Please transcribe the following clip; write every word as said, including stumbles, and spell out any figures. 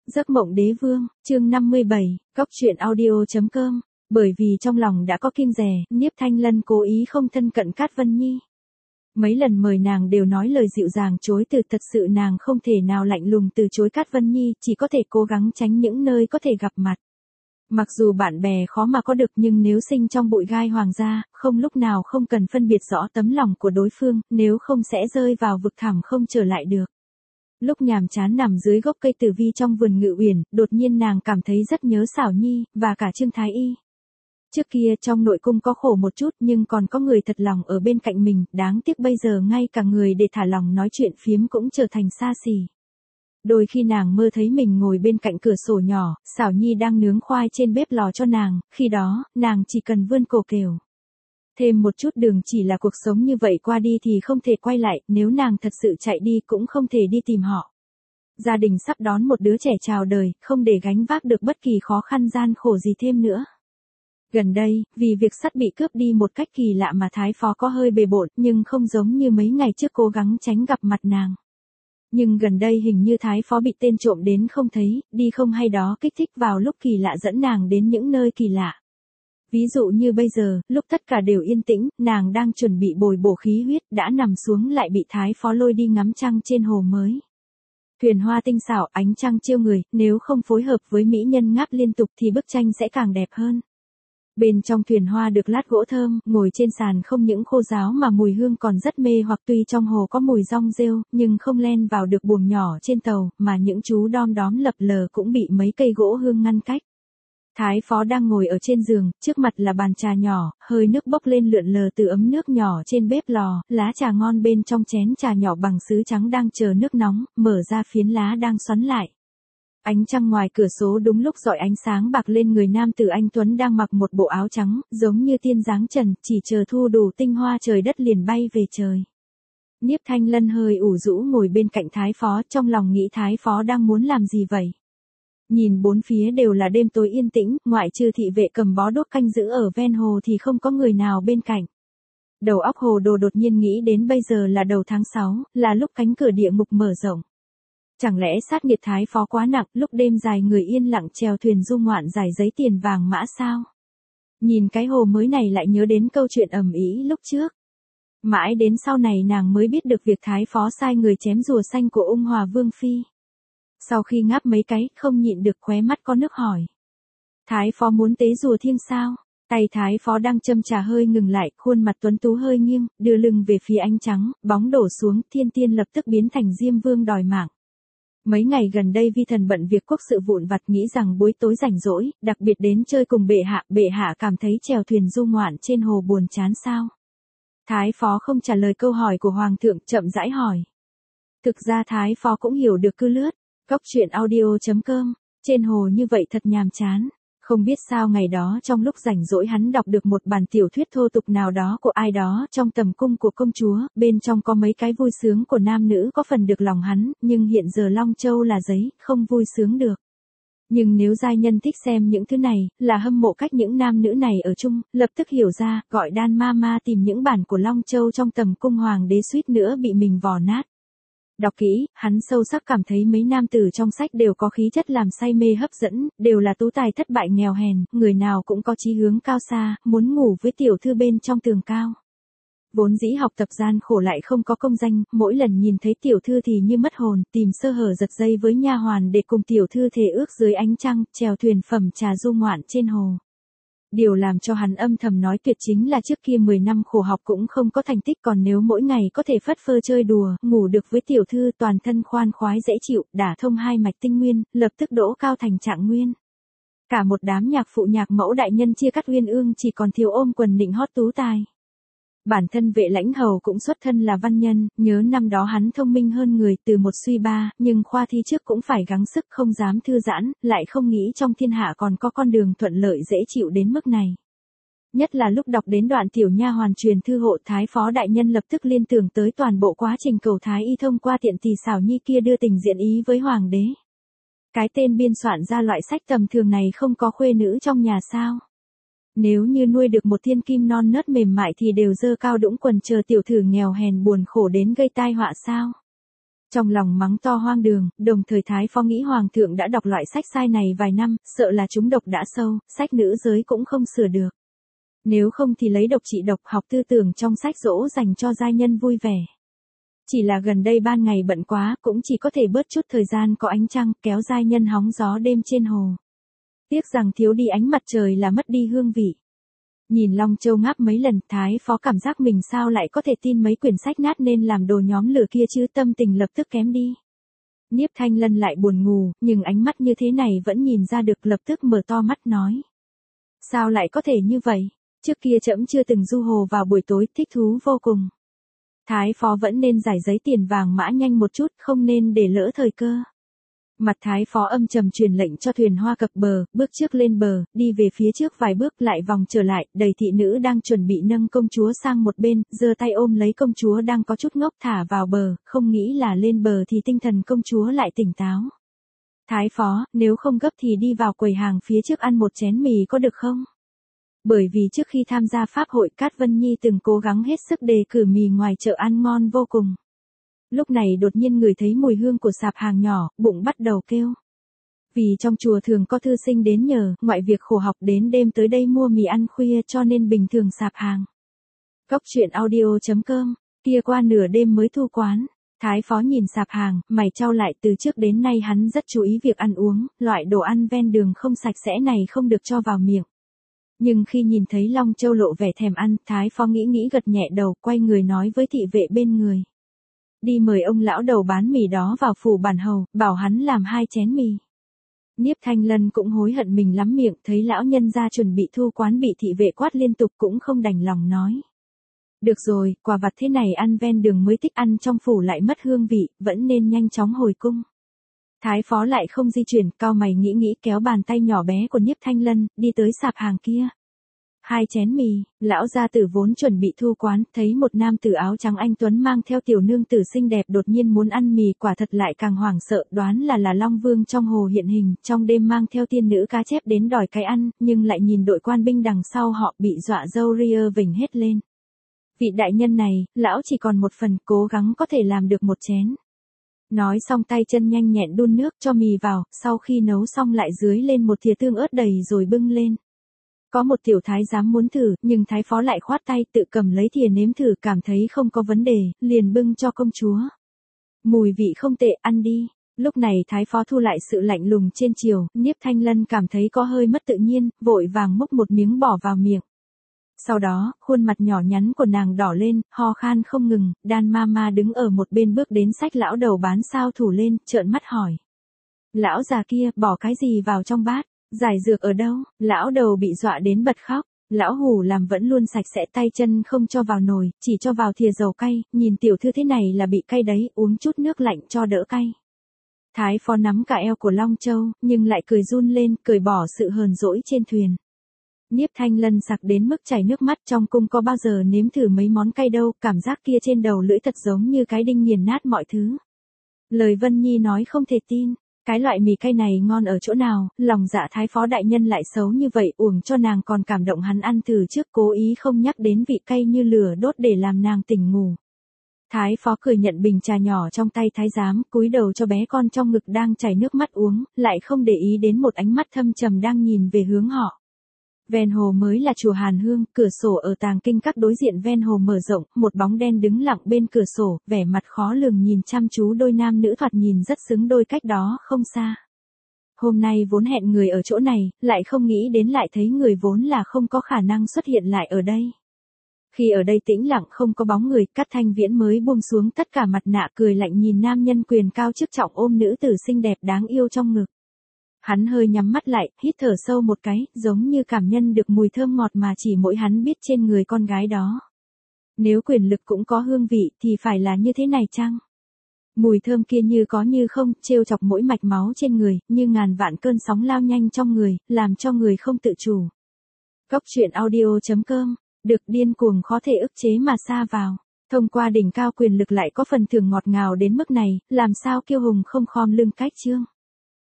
Giấc mộng đế vương, chương năm mươi bảy, cóc truyện audio.com. Bởi vì trong lòng đã có kiêng dè, Niếp Thanh Lân cố ý không thân cận Cát Vân Nhi. Mấy lần mời nàng đều nói lời dịu dàng chối từ, thật sự nàng không thể nào lạnh lùng từ chối Cát Vân Nhi, chỉ có thể cố gắng tránh những nơi có thể gặp mặt. Mặc dù bạn bè khó mà có được, nhưng nếu sinh trong bụi gai hoàng gia, không lúc nào không cần phân biệt rõ tấm lòng của đối phương, nếu không sẽ rơi vào vực thẳm không trở lại được. Lúc nhàm chán nằm dưới gốc cây tử vi trong vườn Ngự Uyển, đột nhiên nàng cảm thấy rất nhớ Xảo Nhi, và cả Trương Thái Y. Trước kia trong nội cung có khổ một chút nhưng còn có người thật lòng ở bên cạnh mình, đáng tiếc bây giờ ngay cả người để thả lòng nói chuyện phiếm cũng trở thành xa xỉ. Đôi khi nàng mơ thấy mình ngồi bên cạnh cửa sổ nhỏ, Xảo Nhi đang nướng khoai trên bếp lò cho nàng, khi đó, nàng chỉ cần vươn cổ kêu. Thêm một chút đường, chỉ là cuộc sống như vậy qua đi thì không thể quay lại, nếu nàng thật sự chạy đi cũng không thể đi tìm họ. Gia đình sắp đón một đứa trẻ chào đời, không để gánh vác được bất kỳ khó khăn gian khổ gì thêm nữa. Gần đây, vì việc sắt bị cướp đi một cách kỳ lạ mà Thái Phó có hơi bề bộn, nhưng không giống như mấy ngày trước cố gắng tránh gặp mặt nàng. Nhưng gần đây hình như Thái Phó bị tên trộm đến không thấy, đi không hay đó kích thích vào lúc kỳ lạ dẫn nàng đến những nơi kỳ lạ. Ví dụ như bây giờ, lúc tất cả đều yên tĩnh, nàng đang chuẩn bị bồi bổ khí huyết, đã nằm xuống lại bị Thái Phó lôi đi ngắm trăng trên hồ mới. Thuyền hoa tinh xảo, ánh trăng chiêu người, nếu không phối hợp với mỹ nhân ngáp liên tục thì bức tranh sẽ càng đẹp hơn. Bên trong thuyền hoa được lát gỗ thơm, ngồi trên sàn không những khô ráo mà mùi hương còn rất mê hoặc, tuy trong hồ có mùi rong rêu, nhưng không len vào được buồng nhỏ trên tàu, mà những chú đom đóm lập lờ cũng bị mấy cây gỗ hương ngăn cách. Thái Phó đang ngồi ở trên giường, trước mặt là bàn trà nhỏ, hơi nước bốc lên lượn lờ từ ấm nước nhỏ trên bếp lò, lá trà ngon bên trong chén trà nhỏ bằng sứ trắng đang chờ nước nóng, mở ra phiến lá đang xoắn lại. Ánh trăng ngoài cửa sổ đúng lúc rọi ánh sáng bạc lên người nam tử anh tuấn đang mặc một bộ áo trắng, giống như tiên dáng trần, chỉ chờ thu đủ tinh hoa trời đất liền bay về trời. Niếp Thanh Lân hơi ủ rũ ngồi bên cạnh Thái Phó, trong lòng nghĩ Thái Phó đang muốn làm gì vậy? Nhìn bốn phía đều là đêm tối yên tĩnh, ngoại trừ thị vệ cầm bó đuốc canh giữ ở ven hồ thì không có người nào bên cạnh. Đầu óc Hồ Đồ đột nhiên nghĩ đến bây giờ là đầu tháng sáu, là lúc cánh cửa địa ngục mở rộng. Chẳng lẽ sát nghiệt Thái Phó quá nặng, lúc đêm dài người yên lặng chèo thuyền du ngoạn giải giấy tiền vàng mã sao? Nhìn cái hồ mới này lại nhớ đến câu chuyện ầm ĩ lúc trước. Mãi đến sau này nàng mới biết được việc Thái Phó sai người chém rùa xanh của Ung Hòa Vương Phi. Sau khi ngáp mấy cái, không nhịn được khóe mắt có nước hỏi. Thái Phó muốn tế rùa thiêng sao? Tay Thái Phó đang châm trà hơi ngừng lại, khuôn mặt tuấn tú hơi nghiêng, đưa lưng về phía ánh trắng, bóng đổ xuống, Thiên Tiên lập tức biến thành Diêm Vương đòi mạng. Mấy ngày gần đây vi thần bận việc quốc sự vụn vặt, nghĩ rằng buổi tối rảnh rỗi, đặc biệt đến chơi cùng bệ hạ, bệ hạ cảm thấy chèo thuyền du ngoạn trên hồ buồn chán sao? Thái Phó không trả lời câu hỏi của Hoàng thượng, chậm rãi hỏi. Thực ra Thái Phó cũng hiểu được cứ lướt. Cóc truyện audio.com, trên hồ như vậy thật nhàm chán. Không biết sao ngày đó trong lúc rảnh rỗi hắn đọc được một bản tiểu thuyết thô tục nào đó của ai đó trong tầm cung của công chúa, bên trong có mấy cái vui sướng của nam nữ có phần được lòng hắn, nhưng hiện giờ Long Châu là giấy, không vui sướng được. Nhưng nếu giai nhân thích xem những thứ này, là hâm mộ cách những nam nữ này ở chung, lập tức hiểu ra, gọi Đan Ma Ma tìm những bản của Long Châu trong tầm cung hoàng đế suýt nữa bị mình vò nát. Đọc kỹ, hắn sâu sắc cảm thấy mấy nam tử trong sách đều có khí chất làm say mê hấp dẫn, đều là tú tài thất bại nghèo hèn, người nào cũng có chí hướng cao xa, muốn ngủ với tiểu thư bên trong tường cao. Vốn dĩ học tập gian khổ lại không có công danh, mỗi lần nhìn thấy tiểu thư thì như mất hồn, tìm sơ hở giật dây với nha hoàn để cùng tiểu thư thề ước dưới ánh trăng, chèo thuyền phẩm trà du ngoạn trên hồ. Điều làm cho hắn âm thầm nói tuyệt chính là trước kia mười năm khổ học cũng không có thành tích, còn nếu mỗi ngày có thể phất phơ chơi đùa, ngủ được với tiểu thư toàn thân khoan khoái dễ chịu, đả thông hai mạch tinh nguyên, lập tức đỗ cao thành trạng nguyên. Cả một đám nhạc phụ nhạc mẫu đại nhân chia cắt uyên ương chỉ còn thiếu ôm quần nịnh hót tú tài. Bản thân Vệ Lãnh Hầu cũng xuất thân là văn nhân, nhớ năm đó hắn thông minh hơn người, từ một suy ba, nhưng khoa thi trước cũng phải gắng sức, không dám thư giãn, lại không nghĩ trong thiên hạ còn có con đường thuận lợi dễ chịu đến mức này. Nhất là lúc đọc đến đoạn tiểu nha hoàn truyền thư hộ, Thái Phó đại nhân lập tức liên tưởng tới toàn bộ quá trình cầu Thái Y thông qua tiện tỷ Xảo Nhi kia đưa tình diện ý với hoàng đế. Cái tên biên soạn ra loại sách tầm thường này không có khuê nữ trong nhà sao? Nếu như nuôi được một thiên kim non nớt mềm mại thì đều dơ cao đũng quần chờ tiểu thử nghèo hèn buồn khổ đến gây tai họa sao? Trong lòng mắng to hoang đường, đồng thời Thái Phó nghĩ Hoàng thượng đã đọc loại sách sai này vài năm, sợ là chúng độc đã sâu, sách nữ giới cũng không sửa được. Nếu không thì lấy độc trị độc, học tư tưởng trong sách dỗ dành cho giai nhân vui vẻ. Chỉ là gần đây ban ngày bận quá, cũng chỉ có thể bớt chút thời gian có ánh trăng, kéo giai nhân hóng gió đêm trên hồ. Tiếc rằng thiếu đi ánh mặt trời là mất đi hương vị. Nhìn Long Châu ngáp mấy lần, Thái Phó cảm giác mình sao lại có thể tin mấy quyển sách nát nên làm đồ nhóm lửa kia chứ, tâm tình lập tức kém đi. Nhiếp Thanh Lân lại buồn ngủ, nhưng ánh mắt như thế này vẫn nhìn ra được, lập tức mở to mắt nói. Sao lại có thể như vậy? Trước kia trẫm chưa từng du hồ vào buổi tối, thích thú vô cùng. Thái Phó vẫn nên giải giấy tiền vàng mã nhanh một chút, không nên để lỡ thời cơ. Mặt Thái Phó âm trầm truyền lệnh cho thuyền hoa cập bờ, bước trước lên bờ, đi về phía trước vài bước lại vòng trở lại, đầy thị nữ đang chuẩn bị nâng công chúa sang một bên, giơ tay ôm lấy công chúa đang có chút ngốc thả vào bờ, không nghĩ là lên bờ thì tinh thần công chúa lại tỉnh táo. Thái Phó, nếu không gấp thì đi vào quầy hàng phía trước ăn một chén mì có được không? Bởi vì trước khi tham gia pháp hội, Cát Vân Nhi từng cố gắng hết sức đề cử mì ngoài chợ ăn ngon vô cùng. Lúc này đột nhiên ngửi thấy mùi hương của sạp hàng nhỏ, bụng bắt đầu kêu. Vì trong chùa thường có thư sinh đến nhờ, ngoại việc khổ học đến đêm tới đây mua mì ăn khuya cho nên bình thường sạp hàng. Góc truyện audio chấm com, kia qua nửa đêm mới thu quán. Thái Phó nhìn sạp hàng, mày chau lại, từ trước đến nay hắn rất chú ý việc ăn uống, loại đồ ăn ven đường không sạch sẽ này không được cho vào miệng. Nhưng khi nhìn thấy Long Châu lộ vẻ thèm ăn, Thái Phó nghĩ nghĩ gật nhẹ đầu, quay người nói với thị vệ bên người. Đi mời ông lão đầu bán mì đó vào phủ bản hầu, bảo hắn làm hai chén mì. Nhiếp Thanh Lân cũng hối hận mình lắm miệng, thấy lão nhân gia chuẩn bị thu quán bị thị vệ quát liên tục cũng không đành lòng nói. Được rồi, quà vặt thế này ăn ven đường mới thích, ăn trong phủ lại mất hương vị, vẫn nên nhanh chóng hồi cung. Thái Phó lại không di chuyển, cau mày nghĩ nghĩ kéo bàn tay nhỏ bé của Nhiếp Thanh Lân, đi tới sạp hàng kia. Hai chén mì, lão gia tử vốn chuẩn bị thu quán, thấy một nam tử áo trắng anh tuấn mang theo tiểu nương tử xinh đẹp đột nhiên muốn ăn mì, quả thật lại càng hoảng sợ, đoán là là Long Vương trong hồ hiện hình, trong đêm mang theo tiên nữ cá chép đến đòi cái ăn, nhưng lại nhìn đội quan binh đằng sau họ bị dọa râu ria vểnh hết lên. Vị đại nhân này, lão chỉ còn một phần, cố gắng có thể làm được một chén. Nói xong tay chân nhanh nhẹn đun nước cho mì vào, sau khi nấu xong lại dưới lên một thìa tương ớt đầy rồi bưng lên. Có một tiểu thái giám muốn thử, nhưng Thái Phó lại khoát tay, tự cầm lấy thìa nếm thử, cảm thấy không có vấn đề, liền bưng cho công chúa. Mùi vị không tệ, ăn đi. Lúc này Thái Phó thu lại sự lạnh lùng trên chiều, Nhiếp Thanh Lân cảm thấy có hơi mất tự nhiên, vội vàng múc một miếng bỏ vào miệng. Sau đó, khuôn mặt nhỏ nhắn của nàng đỏ lên, ho khan không ngừng, Đan Mama đứng ở một bên bước đến xách lão đầu bán sao thủ lên, trợn mắt hỏi. Lão già kia, bỏ cái gì vào trong bát? Giải dược ở đâu? Lão đầu bị dọa đến bật khóc. Lão hủ làm vẫn luôn sạch sẽ, tay chân không cho vào nồi, chỉ cho vào thìa dầu cay, nhìn tiểu thư thế này là bị cay đấy, uống chút nước lạnh cho đỡ cay. Thái Phó nắm cả eo của Long Châu, nhưng lại cười run lên, cười bỏ sự hờn dỗi trên thuyền. Nhiếp Thanh Lân sặc đến mức chảy nước mắt, trong cung có bao giờ nếm thử mấy món cay đâu, cảm giác kia trên đầu lưỡi thật giống như cái đinh nghiền nát mọi thứ. Lời Vân Nhi nói không thể tin. Cái loại mì cay này ngon ở chỗ nào, lòng dạ Thái Phó đại nhân lại xấu như vậy, uổng cho nàng còn cảm động hắn ăn thử trước, cố ý không nhắc đến vị cay như lửa đốt để làm nàng tỉnh ngủ. Thái Phó cười nhận bình trà nhỏ trong tay thái giám, cúi đầu cho bé con trong ngực đang chảy nước mắt uống, lại không để ý đến một ánh mắt thâm trầm đang nhìn về hướng họ. Ven hồ mới là chùa Hàn Hương, cửa sổ ở tàng kinh các đối diện ven hồ mở rộng, một bóng đen đứng lặng bên cửa sổ, vẻ mặt khó lường nhìn chăm chú đôi nam nữ thoạt nhìn rất xứng đôi cách đó không xa. Hôm nay vốn hẹn người ở chỗ này, lại không nghĩ đến lại thấy người vốn là không có khả năng xuất hiện lại ở đây. Khi ở đây tĩnh lặng không có bóng người, Cát Thanh Viễn mới buông xuống tất cả mặt nạ, cười lạnh nhìn nam nhân quyền cao chức trọng ôm nữ tử xinh đẹp đáng yêu trong ngực. Hắn hơi nhắm mắt lại, hít thở sâu một cái, giống như cảm nhận được mùi thơm ngọt mà chỉ mỗi hắn biết trên người con gái đó. Nếu quyền lực cũng có hương vị, thì phải là như thế này chăng? Mùi thơm kia như có như không, trêu chọc mỗi mạch máu trên người, như ngàn vạn cơn sóng lao nhanh trong người, làm cho người không tự chủ. Góc truyện audio chấm com, được điên cuồng khó thể ức chế mà sa vào. Thông qua đỉnh cao quyền lực lại có phần thưởng ngọt ngào đến mức này, làm sao kiêu hùng không khom lưng cách chương.